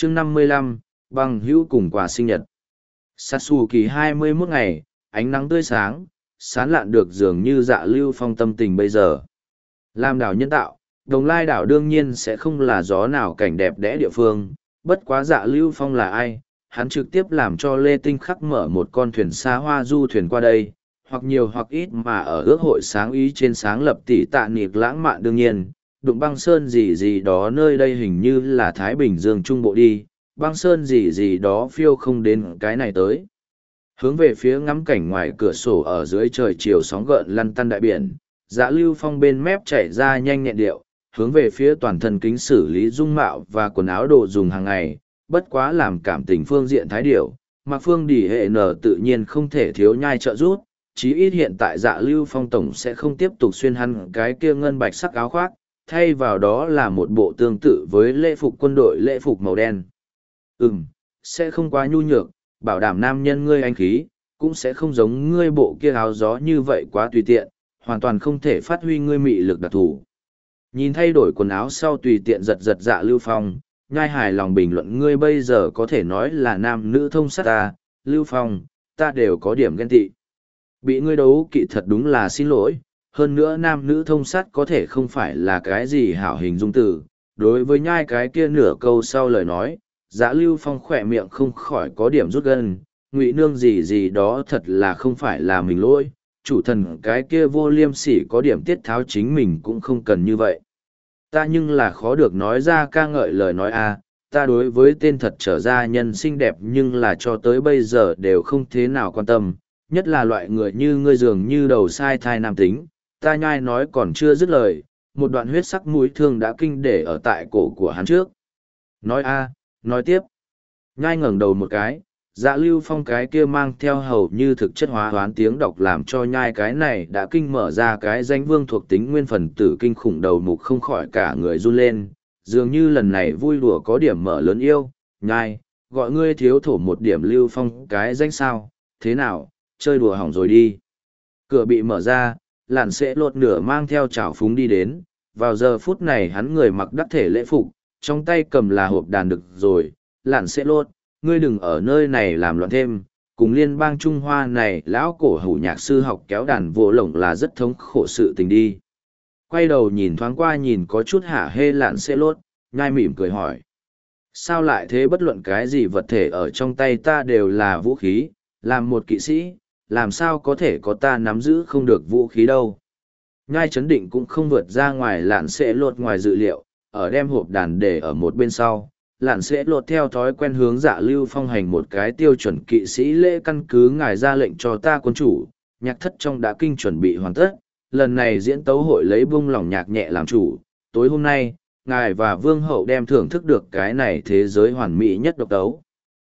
chương 55, bằng hữu cùng quà sinh nhật. Satsuki 21 ngày, ánh nắng tươi sáng, sán lạn được dường như Dạ Lưu Phong tâm tình bây giờ. Làm đảo nhân tạo, Đồng Lai đảo đương nhiên sẽ không là gió nào cảnh đẹp đẽ địa phương, bất quá Dạ Lưu Phong là ai, hắn trực tiếp làm cho Lê Tinh Khắc mở một con thuyền xa hoa du thuyền qua đây, hoặc nhiều hoặc ít mà ở ước hội sáng ý trên sáng lập tỷ tạ niệm lãng mạn đương nhiên, đụng băng sơn gì gì đó nơi đây hình như là Thái Bình Dương Trung Bộ đi, băng sơn gì gì đó phiêu không đến cái này tới. Hướng về phía ngắm cảnh ngoài cửa sổ ở dưới trời chiều sóng gợn lăn tăn đại biển, Dạ Lưu Phong bên mép chạy ra nhanh nhẹn điệu, hướng về phía toàn thân kính xử lý dung mạo và quần áo đồ dùng hàng ngày, bất quá làm cảm tình phương diện thái điệu, mà phương đỉ hệ nở tự nhiên không thể thiếu nhai trợ giúp, chí ít hiện tại Dạ Lưu Phong tổng sẽ không tiếp tục xuyên hắn cái kia ngân bạch sắc áo khoác, thay vào đó là một bộ tương tự với lễ phục quân đội lễ phục màu đen. Sẽ không quá nhu nhược, bảo đảm nam nhân ngươi anh khí, cũng sẽ không giống ngươi bộ kia áo gió như vậy quá tùy tiện, hoàn toàn không thể phát huy ngươi mị lực đặc thù. Nhìn thay đổi quần áo sau tùy tiện giật giật Dạ Lưu Phong, nhai hài lòng bình luận ngươi bây giờ có thể nói là nam nữ thông sát ta, Lưu Phong, ta đều có điểm ghen tị. Bị ngươi đấu kỵ thật đúng là xin lỗi, hơn nữa nam nữ thông sát có thể không phải là cái gì hảo hình dung từ. Đối với nhai cái kia nửa câu sau lời nói, Dạ Lưu Phong khỏe miệng không khỏi có điểm rút gân, ngụy nương gì gì đó thật là không phải là mình lỗi, chủ thần cái kia vô liêm sỉ có điểm tiết tháo chính mình cũng không cần như vậy. Ta nhưng là khó được nói ra ca ngợi lời nói a, ta đối với tên thật trở ra nhân xinh đẹp nhưng là cho tới bây giờ đều không thế nào quan tâm, nhất là loại người như ngươi dường như đầu sai thai nam tính, ta nhai nói còn chưa dứt lời, một đoạn huyết sắc mũi thương đã kinh để ở tại cổ của hắn trước. Nói a, nói tiếp. Nhai ngẩng đầu một cái, Dạ Lưu Phong cái kia mang theo hầu như thực chất hóa hoán tiếng đọc làm cho nhai cái này đã kinh mở ra cái danh vương thuộc tính nguyên phần tử kinh khủng đầu mục không khỏi cả người run lên, dường như lần này vui đùa có điểm mở lớn yêu, nhai, gọi ngươi thiếu thổ một điểm Lưu Phong cái danh sao, thế nào, chơi đùa hỏng rồi đi. Cửa bị mở ra, lạn sẽ lột nửa mang theo chảo phúng đi đến, vào giờ phút này hắn người mặc đắc thể lễ phục, trong tay cầm là hộp đàn được rồi, lạn sẽ lột, ngươi đừng ở nơi này làm loạn thêm, cùng liên bang Trung Hoa này lão cổ hủ nhạc sư học kéo đàn vô lồng là rất thống khổ sự tình đi. Quay đầu nhìn thoáng qua nhìn có chút hả hê lạn sẽ lột, nhai mỉm cười hỏi. Sao lại thế bất luận cái gì vật thể ở trong tay ta đều là vũ khí, làm một kỵ sĩ, làm sao có thể có ta nắm giữ không được vũ khí đâu. Nhai chấn định cũng không vượt ra ngoài lạn sẽ lột ngoài dự liệu, ở đem hộp đàn để ở một bên sau. Lạn sẽ lột theo thói quen hướng Dạ Lưu Phong hành một cái tiêu chuẩn kỵ sĩ lễ căn cứ ngài ra lệnh cho ta quân chủ, nhạc thất trong đã kinh chuẩn bị hoàn tất, lần này diễn tấu hội lấy bung lỏng nhạc nhẹ làm chủ, tối hôm nay, ngài và vương hậu đem thưởng thức được cái này thế giới hoàn mỹ nhất độc tấu.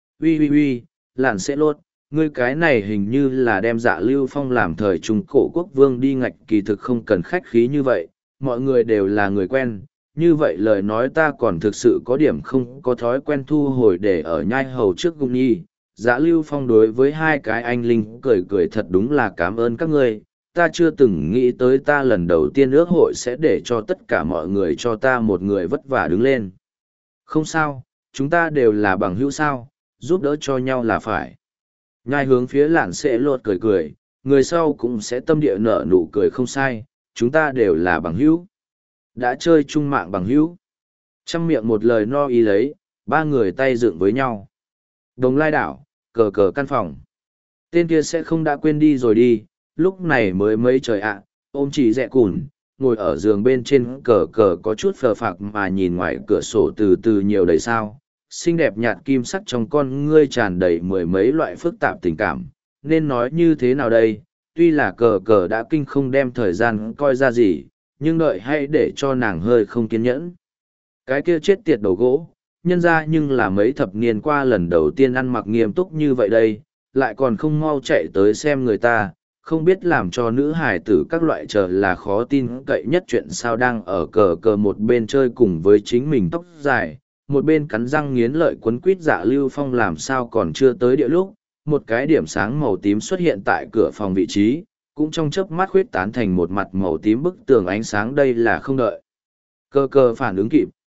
Ui, Lạn sẽ lột, ngươi cái này hình như là đem Dạ Lưu Phong làm thời Trung Cổ quốc vương đi ngạch kỳ thực không cần khách khí như vậy, mọi người đều là người quen. Như vậy lời nói ta còn thực sự có điểm không có thói quen thu hồi để ở nhai hầu trước cung nhi. Dạ Lưu Phong đối với hai cái anh linh cười cười thật đúng là cảm ơn các ngươi, ta chưa từng nghĩ tới ta lần đầu tiên ước hội sẽ để cho tất cả mọi người cho ta một người vất vả đứng lên. Không sao, chúng ta đều là bằng hữu sao, giúp đỡ cho nhau là phải. Nhai hướng phía lạn sẽ lột cười cười, người sau cũng sẽ tâm địa nở nụ cười không sai, chúng ta đều là bằng hữu. Đã chơi chung mạng bằng hữu. Trăm miệng một lời no ý lấy, ba người tay dựng với nhau. Đồng Lai đảo, cờ cờ căn phòng. Tên kia sẽ không đã quên đi rồi đi, lúc này mới mấy trời ạ, ôm chỉ dẹ cùn, ngồi ở giường bên trên cờ cờ có chút phờ phạc mà nhìn ngoài cửa sổ từ từ nhiều đầy sao. Xinh đẹp nhạt kim sắc trong con ngươi tràn đầy mười mấy loại phức tạp tình cảm, nên nói như thế nào đây, tuy là cờ cờ đã kinh không đem thời gian coi ra gì, nhưng đợi hãy để cho nàng hơi không kiên nhẫn. Cái kia chết tiệt đầu gỗ, nhân ra nhưng là mấy thập niên qua lần đầu tiên ăn mặc nghiêm túc như vậy đây, lại còn không mau chạy tới xem người ta, không biết làm cho nữ hài tử các loại chờ là khó tin cậy nhất chuyện sao đang ở cờ cờ một bên chơi cùng với chính mình tóc dài, một bên cắn răng nghiến lợi quấn quýt Dạ Lưu Phong làm sao còn chưa tới địa lúc, một cái điểm sáng màu tím xuất hiện tại cửa phòng vị trí, cũng trong chớp mắt khuyết tán thành một mặt màu tím bức tường ánh sáng đây là không đợi. Cờ cờ phản ứng kịp,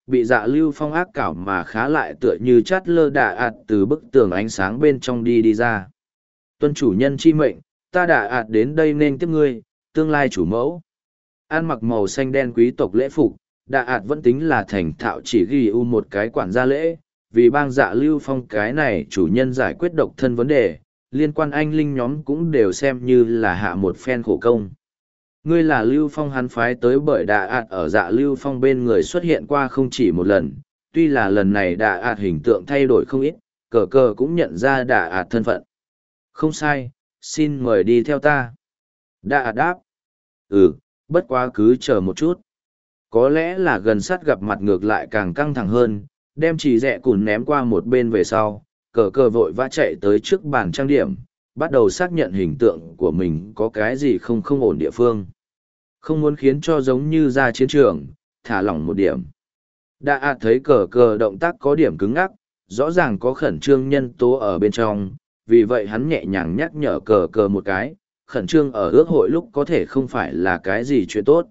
bị Dạ Lưu Phong ác cảo mà khá lại tựa như chát lơ đà ạt từ bức tường ánh sáng bên trong đi ra. Tuân chủ nhân chi mệnh, ta đà ạt đến đây nên tiếp ngươi, tương lai chủ mẫu. Ăn mặc màu xanh đen quý tộc lễ phục, đà ạt vẫn tính là thành thạo, chỉ ghi một cái quản gia lễ, vì bang Dạ Lưu Phong cái này chủ nhân giải quyết độc thân vấn đề, liên quan anh linh nhóm cũng đều xem như là hạ một phen khổ công. Ngươi là Lưu Phong hắn phái tới bởi Đà ạt ở Dạ Lưu Phong bên người xuất hiện qua không chỉ một lần, tuy là lần này Đà ạt hình tượng thay đổi không ít, cờ cờ cũng nhận ra Đà ạt thân phận. Không sai, xin mời đi theo ta. Đà ạt đáp. Bất quá cứ chờ một chút. Có lẽ là gần sát gặp mặt ngược lại càng căng thẳng hơn, đem chỉ rẽ cùn ném qua một bên về sau, cờ cờ vội vã chạy tới trước bàn trang điểm, bắt đầu xác nhận hình tượng của mình có cái gì không ổn địa phương. Không muốn khiến cho giống như ra chiến trường, thả lỏng một điểm. Đã thấy cờ cờ động tác có điểm cứng ngắc, rõ ràng có khẩn trương nhân tố ở bên trong, vì vậy hắn nhẹ nhàng nhắc nhở cờ cờ một cái, khẩn trương ở ước hội lúc có thể không phải là cái gì chuyện tốt.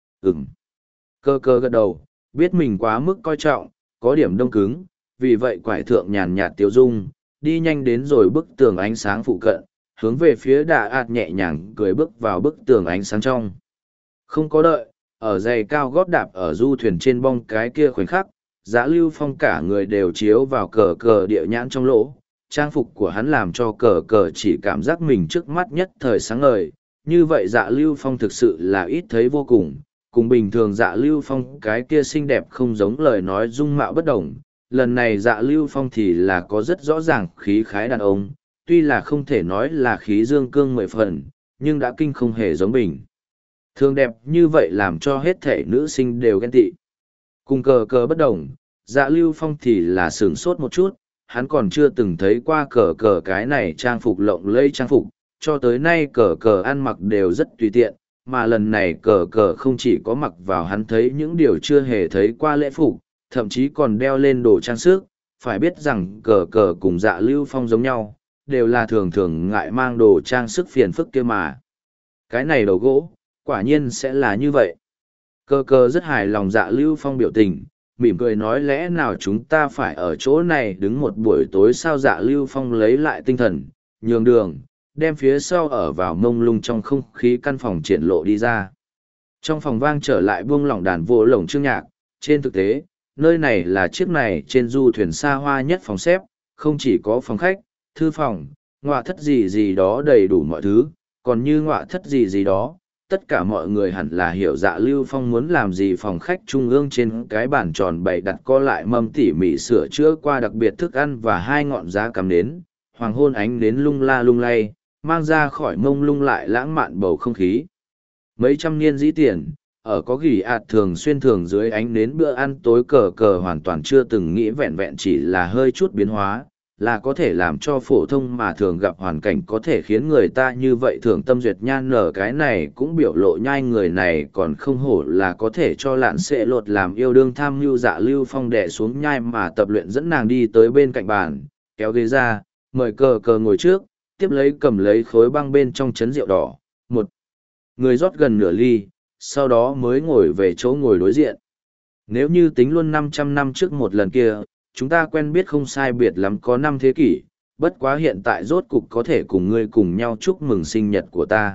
Cờ cờ gật đầu, biết mình quá mức coi trọng, có điểm đông cứng, vì vậy quải thượng nhàn nhạt tiêu dung, đi nhanh đến rồi bức tường ánh sáng phụ cận, hướng về phía Đà ạt nhẹ nhàng cười bước vào bức tường ánh sáng trong. Không có đợi, ở giày cao gót đạp ở du thuyền trên bong cái kia khoảnh khắc, Dạ Lưu Phong cả người đều chiếu vào cờ cờ địa nhãn trong lỗ. Trang phục của hắn làm cho cờ cờ chỉ cảm giác mình trước mắt nhất thời sáng ngời. Như vậy Dạ Lưu Phong thực sự là ít thấy vô cùng bình thường Dạ Lưu Phong cái kia xinh đẹp không giống lời nói dung mạo bất đồng. Lần này Dạ Lưu Phong thì là có rất rõ ràng khí khái đàn ông, tuy là không thể nói là khí dương cương 10 phần, nhưng đã kinh không hề giống bình thường đẹp như vậy làm cho hết thể nữ sinh đều ghen tị. Cùng cờ cờ bất đồng, Dạ Lưu Phong thì là sửng sốt một chút, hắn còn chưa từng thấy qua cờ cờ cái này trang phục lộng lẫy trang phục, cho tới nay cờ cờ ăn mặc đều rất tùy tiện, mà lần này cờ cờ không chỉ có mặc vào hắn thấy những điều chưa hề thấy qua lễ phục, thậm chí còn đeo lên đồ trang sức, phải biết rằng cờ cờ cùng Dạ Lưu Phong giống nhau, đều là thường thường ngại mang đồ trang sức phiền phức kia mà. Cái này đầu gỗ, quả nhiên sẽ là như vậy. Cờ cờ rất hài lòng Dạ Lưu Phong biểu tình, mỉm cười nói lẽ nào chúng ta phải ở chỗ này đứng một buổi tối sao. Dạ Lưu Phong lấy lại tinh thần, nhường đường, đem phía sau ở vào mông lung trong không khí căn phòng triển lộ đi ra. Trong phòng vang trở lại buông lỏng đàn vô lồng chương nhạc, trên thực tế, nơi này là chiếc này trên du thuyền xa hoa nhất phòng xếp, không chỉ có phòng khách, thư phòng, ngọa thất gì đó đầy đủ mọi thứ, còn như ngọa thất gì đó, tất cả mọi người hẳn là hiểu Dạ Lưu Phong muốn làm gì. Phòng khách trung ương trên cái bàn tròn bày đặt co lại mâm tỉ mỉ sửa chữa qua đặc biệt thức ăn và hai ngọn giá cắm nến, hoàng hôn ánh nến lung la lung lay, mang ra khỏi mông lung lại lãng mạn bầu không khí. Mấy trăm niên dĩ tiền, ở có gỉ ạt thường xuyên thường dưới ánh nến bữa ăn tối cờ cờ hoàn toàn chưa từng nghĩ vẹn vẹn chỉ là hơi chút biến hóa, là có thể làm cho phổ thông mà thường gặp hoàn cảnh có thể khiến người ta như vậy thường tâm duyệt nhan nở. Cái này cũng biểu lộ nhai người này còn không hổ là có thể cho lạn xệ lột làm yêu đương tham mưu. Dạ Lưu Phong đẻ xuống nhai mà tập luyện dẫn nàng đi tới bên cạnh bàn, kéo ghế ra, mời cờ cờ ngồi trước, tiếp lấy cầm lấy khối băng bên trong chấn rượu đỏ, một người rót gần nửa ly, sau đó mới ngồi về chỗ ngồi đối diện. Nếu như tính luôn 500 năm trước một lần kia, chúng ta quen biết không sai biệt lắm có 5 thế kỷ, bất quá hiện tại rốt cục có thể cùng ngươi cùng nhau chúc mừng sinh nhật của ta.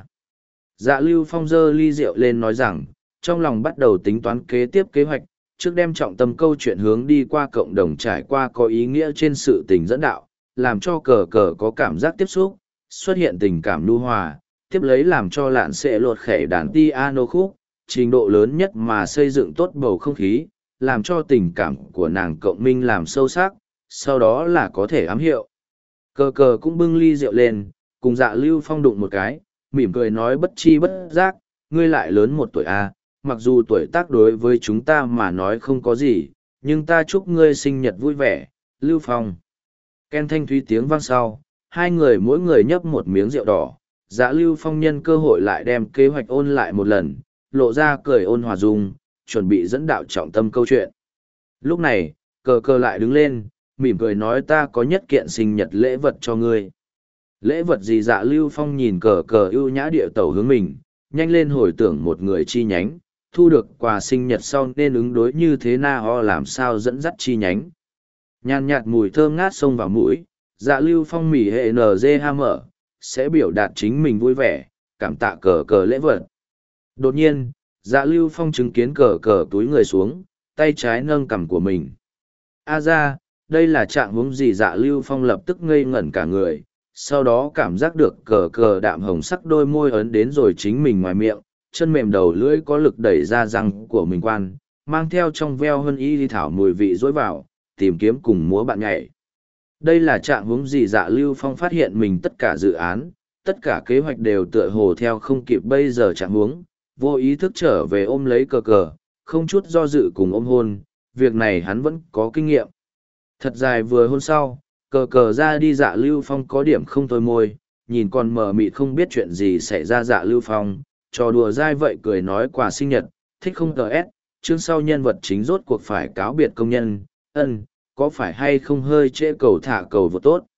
Dạ Lưu Phong giơ ly rượu lên nói rằng, trong lòng bắt đầu tính toán kế tiếp kế hoạch, trước đem trọng tâm câu chuyện hướng đi qua cộng đồng trải qua có ý nghĩa trên sự tình dẫn đạo, làm cho cờ cờ có cảm giác tiếp xúc, xuất hiện tình cảm nhu hòa, tiếp lấy làm cho lạn sẽ lột khẻ đàn piano khúc, trình độ lớn nhất mà xây dựng tốt bầu không khí, làm cho tình cảm của nàng cộng minh làm sâu sắc, sau đó là có thể ám hiệu. Cờ cờ cũng bưng ly rượu lên, cùng Dạ Lưu Phong đụng một cái, mỉm cười nói bất chi bất giác, ngươi lại lớn 1 tuổi a, mặc dù tuổi tác đối với chúng ta mà nói không có gì, nhưng ta chúc ngươi sinh nhật vui vẻ, Lưu Phong. Ken thanh thúy tiếng vang sau, hai người mỗi người nhấp một miếng rượu đỏ. Dạ Lưu Phong nhân cơ hội lại đem kế hoạch ôn lại một lần, lộ ra cười ôn hòa dung, chuẩn bị dẫn đạo trọng tâm câu chuyện. Lúc này, cờ cờ lại đứng lên, mỉm cười nói ta có nhất kiện sinh nhật lễ vật cho ngươi. Lễ vật gì? Dạ Lưu Phong nhìn cờ cờ ưu nhã điệu tẩu hướng mình, nhanh lên hồi tưởng một người chi nhánh, thu được quà sinh nhật sau nên ứng đối như thế nào làm sao dẫn dắt chi nhánh. Nhàn nhạt mùi thơm ngát xông vào mũi, Dạ Lưu Phong mỉ hệ NG mở, sẽ biểu đạt chính mình vui vẻ, cảm tạ cờ cờ lễ vật. Đột nhiên, Dạ Lưu Phong chứng kiến cờ cờ túi người xuống, tay trái nâng cằm của mình. A ra, đây là trạng huống gì? Dạ Lưu Phong lập tức ngây ngẩn cả người, sau đó cảm giác được cờ cờ đạm hồng sắc đôi môi ấn đến rồi chính mình ngoài miệng, chân mềm đầu lưỡi có lực đẩy ra răng của mình quan, mang theo trong veo hơn y thảo mùi vị dối vào, tìm kiếm cùng múa bạn nhảy. Đây là trạng huống gì? Dạ Lưu Phong phát hiện mình tất cả dự án, tất cả kế hoạch đều tựa hồ theo không kịp bây giờ trạng huống, vô ý thức trở về ôm lấy cờ cờ, không chút do dự cùng ôm hôn, việc này hắn vẫn có kinh nghiệm. Thật dài vừa hôn sau, cờ cờ ra đi. Dạ Lưu Phong có điểm không thôi môi, nhìn còn mờ mịt không biết chuyện gì xảy ra. Dạ Lưu Phong, trò đùa dai vậy cười nói quà sinh nhật, thích không tờ s, chương sau nhân vật chính rốt cuộc phải cáo biệt công nhân, có phải hay không hơi trễ cầu thả cầu vô tốt.